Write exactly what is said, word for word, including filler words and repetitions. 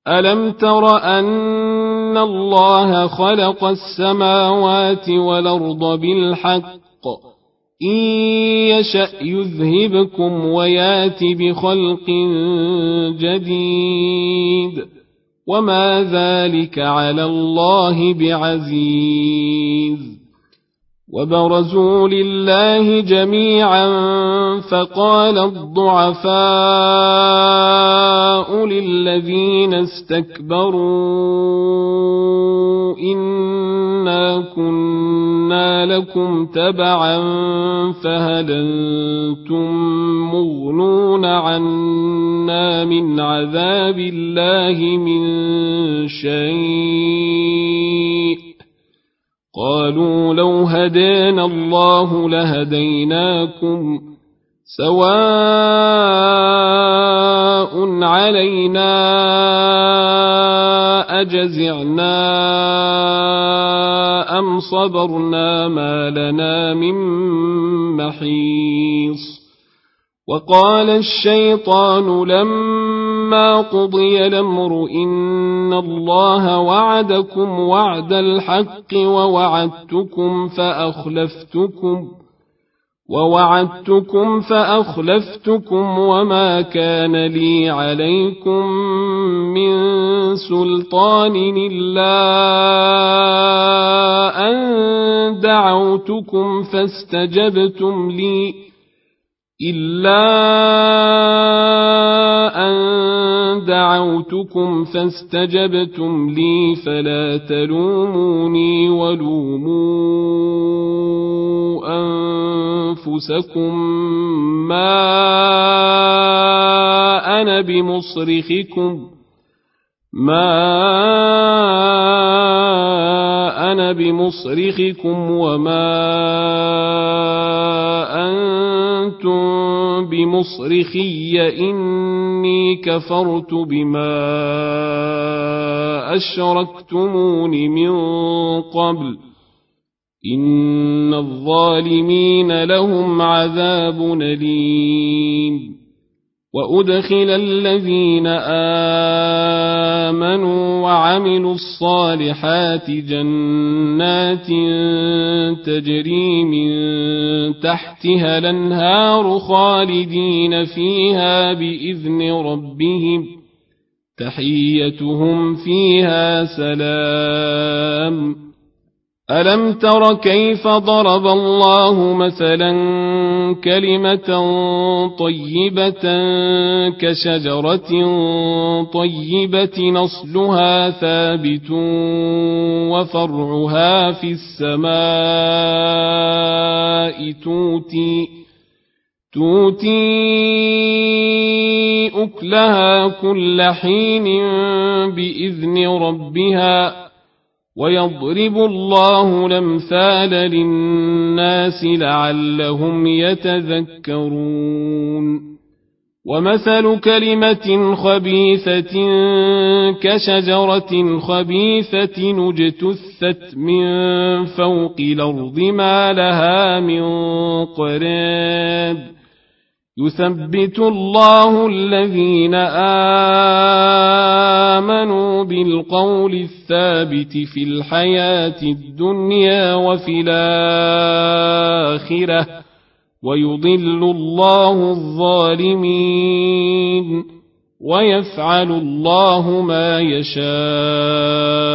ألم تر أن الله خلق السماوات والأرض بالحق إن يشأ يذهبكم ويات بخلق جديد وما ذلك على الله بعزيز وبرزوا لله جميعا فقال الضعفاء للذين استكبروا إنا كنا لكم تبعا فهل أنتم مغنون عنا من عذاب الله من شيء قالوا لو هدانا الله لهديناكم سواء علينا أجزعنا أم صبرنا ما لنا من محيص وقال الشيطان لما قضي الأمر إن الله وعدكم وعد الحق ووعدتكم فأخلفتكم ووعدتكم فأخلفتكم وما كان لي عليكم من سلطان إلا أن دعوتكم فاستجبتم لي إلا أن دعوتكم فاستجبتم لي فلا تلوموني ولوموا أنفسكم ما أنا بمصرخكم ما أنا بمصرخكم وما أنتم بمصرخي إني كفرت بما أشركتمون من قبل إن الظالمين لهم عذاب أليم وأدخل الذين آمنوا وعملوا الصالحات جنات تجري من تحتها الأنهار خالدين فيها بإذن ربهم تحيتهم فيها سلام ألم تر كيف ضرب الله مثلا كلمة طيبة كشجرة طيبة نصلها ثابت وفرعها في السماء تؤتي تؤتي أكلها كل حين بإذن ربها ويضرب الله الأمثال للناس لعلهم يتذكرون ومثل كلمة خبيثة كشجرة خبيثة اجتثت من فوق الأرض ما لها من قرار يثبت الله الذين آمنوا بالقول الثابت في الحياة الدنيا وفي الآخرة ويضل الله الظالمين ويفعل الله ما يشاء